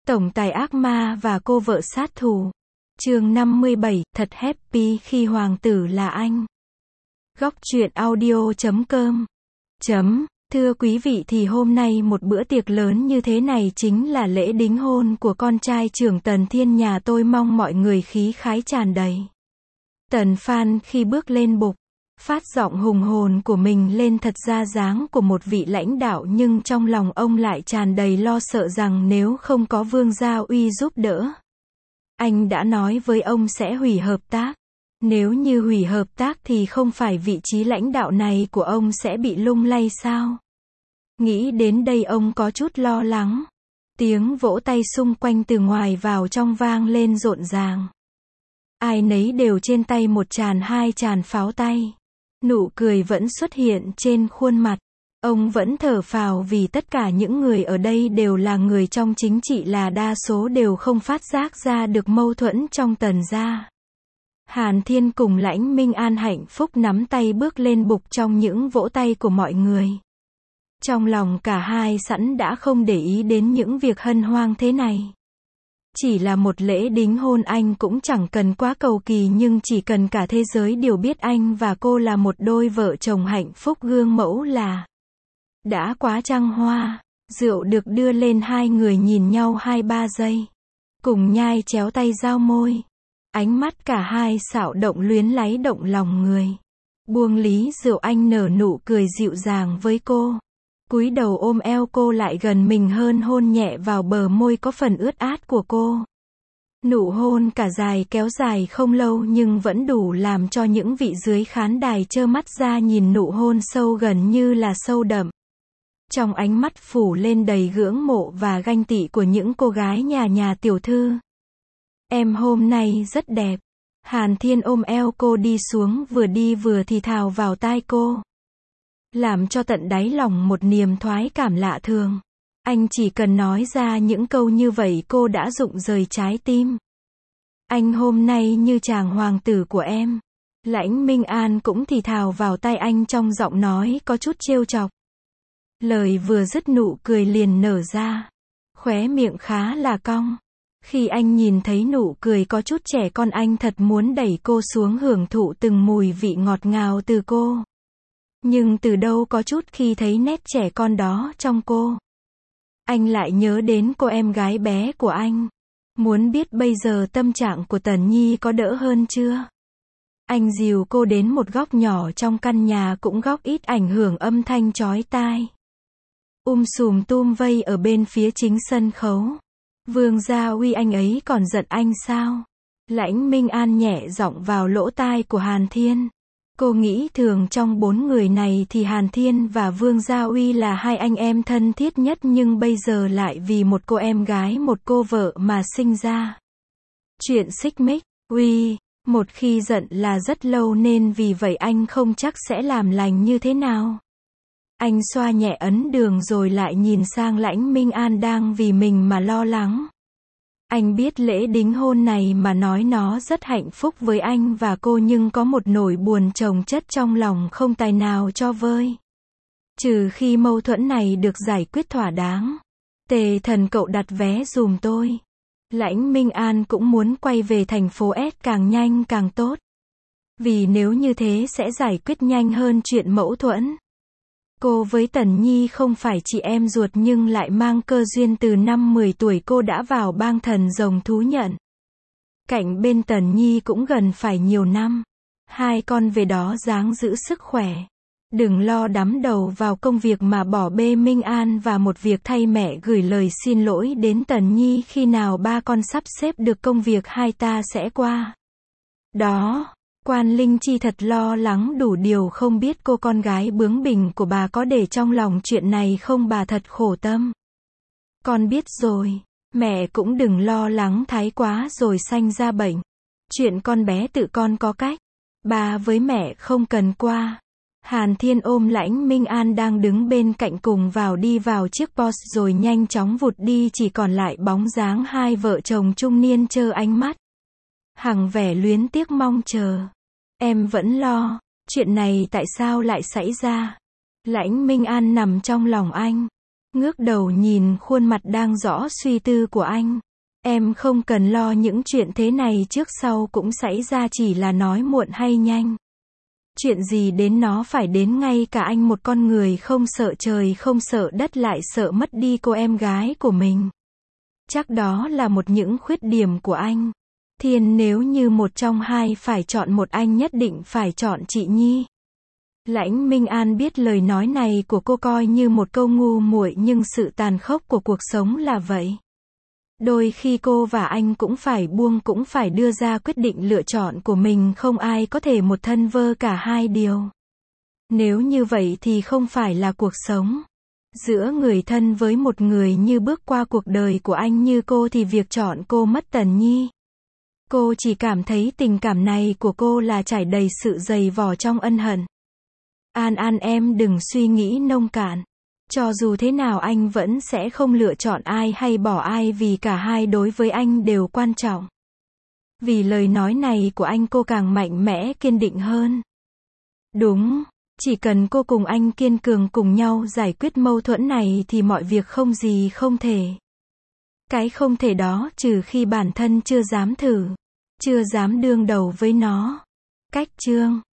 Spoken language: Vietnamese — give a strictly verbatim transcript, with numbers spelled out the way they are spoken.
Tổng tài ác ma và cô vợ sát thủ. Chương năm mươi bảy, thật happy khi hoàng tử là anh. Góc truyện audio chấm com. Chấm. Thưa quý vị, thì hôm nay một bữa tiệc lớn như thế này chính là lễ đính hôn của con trai trưởng Tần Thiên nhà tôi, mong mọi người khí khái tràn đầy. Tần Phan khi bước lên bục, phát giọng hùng hồn của mình lên, thật ra dáng của một vị lãnh đạo, nhưng trong lòng ông lại tràn đầy lo sợ rằng nếu không có Vương Gia Uy giúp đỡ, anh đã nói với ông sẽ hủy hợp tác. Nếu như hủy hợp tác thì không phải vị trí lãnh đạo này của ông sẽ bị lung lay sao? Nghĩ đến đây ông có chút lo lắng. Tiếng vỗ tay xung quanh từ ngoài vào trong vang lên rộn ràng. Ai nấy đều trên tay một tràn hai tràn pháo tay. Nụ cười vẫn xuất hiện trên khuôn mặt. Ông vẫn thở phào vì tất cả những người ở đây đều là người trong chính trị, là đa số đều không phát giác ra được mâu thuẫn trong Tần gia. Hàn Thiên cùng Lãnh Minh An hạnh phúc nắm tay bước lên bục trong những vỗ tay của mọi người. Trong lòng cả hai sẵn đã không để ý đến những việc hân hoang thế này. Chỉ là một lễ đính hôn, anh cũng chẳng cần quá cầu kỳ, nhưng chỉ cần cả thế giới đều biết anh và cô là một đôi vợ chồng hạnh phúc gương mẫu là đã quá trăng hoa. Rượu được đưa lên, hai người nhìn nhau hai ba giây, cùng nhai chéo tay giao môi. Ánh mắt cả hai xảo động luyến láy động lòng người. Buông lý rượu, anh nở nụ cười dịu dàng với cô. Cúi đầu ôm eo cô lại gần mình hơn, hôn nhẹ vào bờ môi có phần ướt át của cô. Nụ hôn cả dài kéo dài không lâu nhưng vẫn đủ làm cho những vị dưới khán đài trơ mắt ra nhìn nụ hôn sâu gần như là sâu đậm. Trong ánh mắt phủ lên đầy ngưỡng mộ và ganh tị của những cô gái nhà nhà tiểu thư. Em hôm nay rất đẹp. Hàn Thiên ôm eo cô đi xuống, vừa đi vừa thì thào vào tai cô, làm cho tận đáy lòng một niềm thoái cảm lạ thường. Anh chỉ cần nói ra những câu như vậy cô đã rụng rời trái tim. Anh hôm nay như chàng hoàng tử của em. Lãnh Minh An cũng thì thào vào tai anh trong giọng nói có chút trêu chọc. Lời vừa dứt nụ cười liền nở ra. Khóe miệng khá là cong. Khi anh nhìn thấy nụ cười có chút trẻ con, anh thật muốn đẩy cô xuống hưởng thụ từng mùi vị ngọt ngào từ cô. Nhưng từ đâu có chút khi thấy nét trẻ con đó trong cô, anh lại nhớ đến cô em gái bé của anh. Muốn biết bây giờ tâm trạng của Tần Nhi có đỡ hơn chưa? Anh dìu cô đến một góc nhỏ trong căn nhà, cũng góc ít ảnh hưởng âm thanh chói tai. Um sùm tum vây ở bên phía chính sân khấu. Vương Gia Uy, anh ấy còn giận anh sao? Lãnh Minh An nhẹ giọng vào lỗ tai của Hàn Thiên. Cô nghĩ thường trong bốn người này thì Hàn Thiên và Vương Gia Uy là hai anh em thân thiết nhất, nhưng bây giờ lại vì một cô em gái, một cô vợ mà sinh ra chuyện xích mích. Uy, một khi giận là rất lâu, nên vì vậy anh không chắc sẽ làm lành như thế nào. Anh xoa nhẹ ấn đường rồi lại nhìn sang Lãnh Minh An đang vì mình mà lo lắng. Anh biết lễ đính hôn này mà nói nó rất hạnh phúc với anh và cô, nhưng có một nỗi buồn chồng chất trong lòng không tài nào cho vơi. Trừ khi mâu thuẫn này được giải quyết thỏa đáng. Tề Thần, cậu đặt vé dùm tôi. Lãnh Minh An cũng muốn quay về thành phố S càng nhanh càng tốt. Vì nếu như thế sẽ giải quyết nhanh hơn chuyện mâu thuẫn. Cô với Tần Nhi không phải chị em ruột nhưng lại mang cơ duyên, từ năm mười tuổi cô đã vào bang thần rồng thú nhận. Cạnh bên Tần Nhi cũng gần phải nhiều năm. Hai con về đó ráng giữ sức khỏe. Đừng lo đắm đầu vào công việc mà bỏ bê Minh An, và một việc thay mẹ gửi lời xin lỗi đến Tần Nhi, khi nào ba con sắp xếp được công việc hai ta sẽ qua đó. Quan Linh Chi thật lo lắng đủ điều, không biết cô con gái bướng bỉnh của bà có để trong lòng chuyện này không, bà thật khổ tâm. Con biết rồi, mẹ cũng đừng lo lắng thái quá rồi sanh ra bệnh. Chuyện con bé tự con có cách. Bà với mẹ không cần qua. Hàn Thiên ôm Lãnh Minh An đang đứng bên cạnh cùng vào đi vào chiếc Porsche rồi nhanh chóng vụt đi, chỉ còn lại bóng dáng hai vợ chồng trung niên trơ ánh mắt. Hằng vẻ luyến tiếc mong chờ. Em vẫn lo, chuyện này tại sao lại xảy ra? Lãnh Minh An nằm trong lòng anh. ngước đầu nhìn khuôn mặt đang rõ suy tư của anh. Em không cần lo những chuyện thế này trước sau cũng xảy ra, chỉ là nói muộn hay nhanh. Chuyện gì đến nó phải đến, ngay cả anh một con người không sợ trời không sợ đất lại sợ mất đi cô em gái của mình. Chắc đó là một những khuyết điểm của anh. Thiên, nếu như một trong hai phải chọn một, anh nhất định phải chọn chị Nhi. Lãnh Minh An biết lời nói này của cô coi như một câu ngu muội, nhưng sự tàn khốc của cuộc sống là vậy. Đôi khi cô và anh cũng phải buông, cũng phải đưa ra quyết định lựa chọn của mình, không ai có thể một thân vơ cả hai điều. Nếu như vậy thì không phải là cuộc sống. Giữa người thân với một người như bước qua cuộc đời của anh như cô thì việc chọn cô mất Tần Nhi. Cô chỉ cảm thấy tình cảm này của cô là trải đầy sự dày vò trong ân hận. An An, em đừng suy nghĩ nông cạn. Cho dù thế nào anh vẫn sẽ không lựa chọn ai hay bỏ ai, vì cả hai đối với anh đều quan trọng. Vì lời nói này của anh, cô càng mạnh mẽ kiên định hơn. Đúng, chỉ cần cô cùng anh kiên cường cùng nhau giải quyết mâu thuẫn này thì mọi việc không gì không thể. Cái không thể đó trừ khi bản thân chưa dám thử, chưa dám đương đầu với nó. Cách chương